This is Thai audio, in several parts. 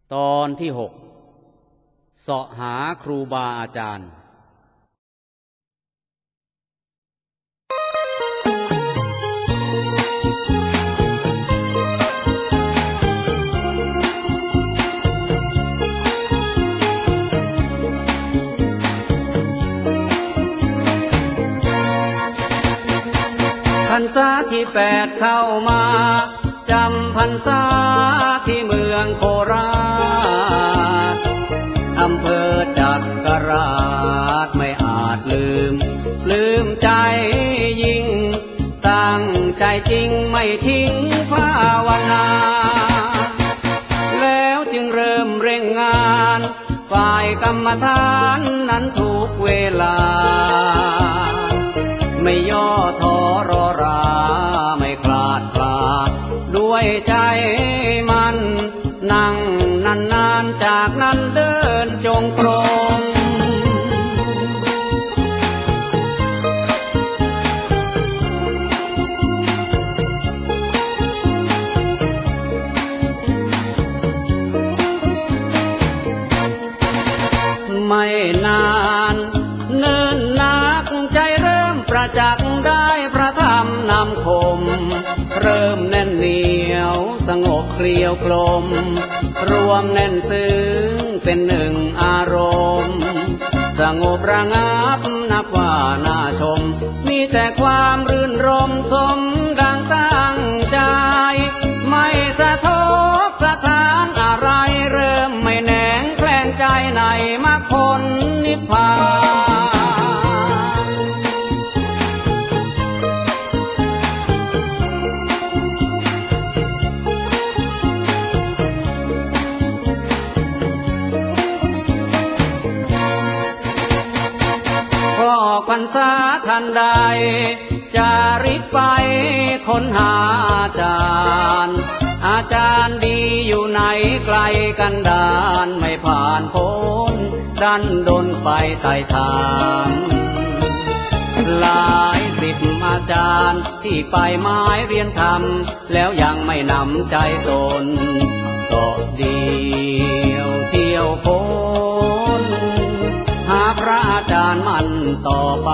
ตอนที่6เสาะหาครูบาอาจารย์พรรษาที่8เข้ามาจำพรรษาที่เมืองโคราชอำเภอจักราชไม่อาจลืมใจยิ่งตั้งใจจริงไม่ทิ้งภาวนาแล้วจึงเริ่มเร่งงานฝ่ายกรรมฐานนั้นทุกเวลาไม่ย่อท้อรอราไม่คลาดคลาด้วยใจมันนั่งนานๆจากนั้นเดินจงกรมไม่นานเนิ่นนักใจเริ่มประจักษ์ได้พระธรรมนำคมเริ่มแน่นเหนียวสงบเคลียวกลมรวมแน่นซึ้งเป็นหนึ่งอารมณ์สงบระงับนับว่าน่าชมมีแต่ความรื่นรมสมดังตั้งใจไม่สะทกสถานอะไรเริ่มไม่แหนงแคลงใจในมรรคผลนิพพานพรรษาทันใดจาริกไปค้นหาอาจารย์ดีอยู่ไหนไกลกันดานไม่ผ่านพ้นดันดนไปไต่ถามหลายสิบอาจารย์ที่ไปไม้เรียนธรรมแล้วยังไม่นำใจตนก็เดียวเที่ยวพ้นหาพระอาจารย์มั่นต่อไป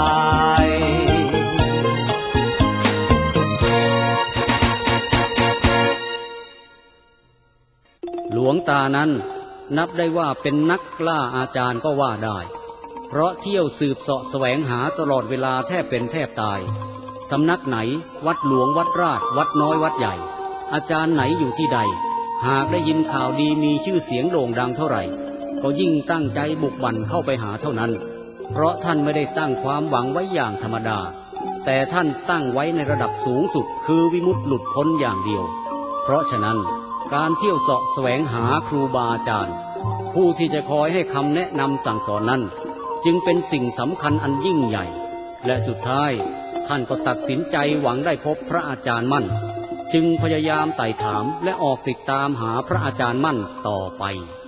หลวงตานั้นนับได้ว่าเป็นนักล่าอาจารย์ก็ว่าได้เพราะเที่ยวสืบเสาะแสวงหาตลอดเวลาแทบเป็นแทบตายสำนักไหนวัดหลวงวัดราชวัดน้อยวัดใหญ่อาจารย์ไหนอยู่ที่ใดหากได้ยินข่าวดีมีชื่อเสียงโด่งดังเท่าไหร่ก็ยิ่งตั้งใจบุกบั่นเข้าไปหาเท่านั้นเพราะท่านไม่ได้ตั้งความหวังไว้อย่างธรรมดาแต่ท่านตั้งไว้ในระดับสูงสุดคือวิมุตติหลุดพ้นอย่างเดียวเพราะฉะนั้นการเที่ยวเสาะแสวงหาครูบาอาจารย์ผู้ที่จะคอยให้คำแนะนำสั่งสอนนั้นจึงเป็นสิ่งสำคัญอันยิ่งใหญ่และสุดท้ายท่านก็ตัดสินใจหวังได้พบพระอาจารย์มั่นจึงพยายามไต่ถามและออกติดตามหาพระอาจารย์มั่นต่อไป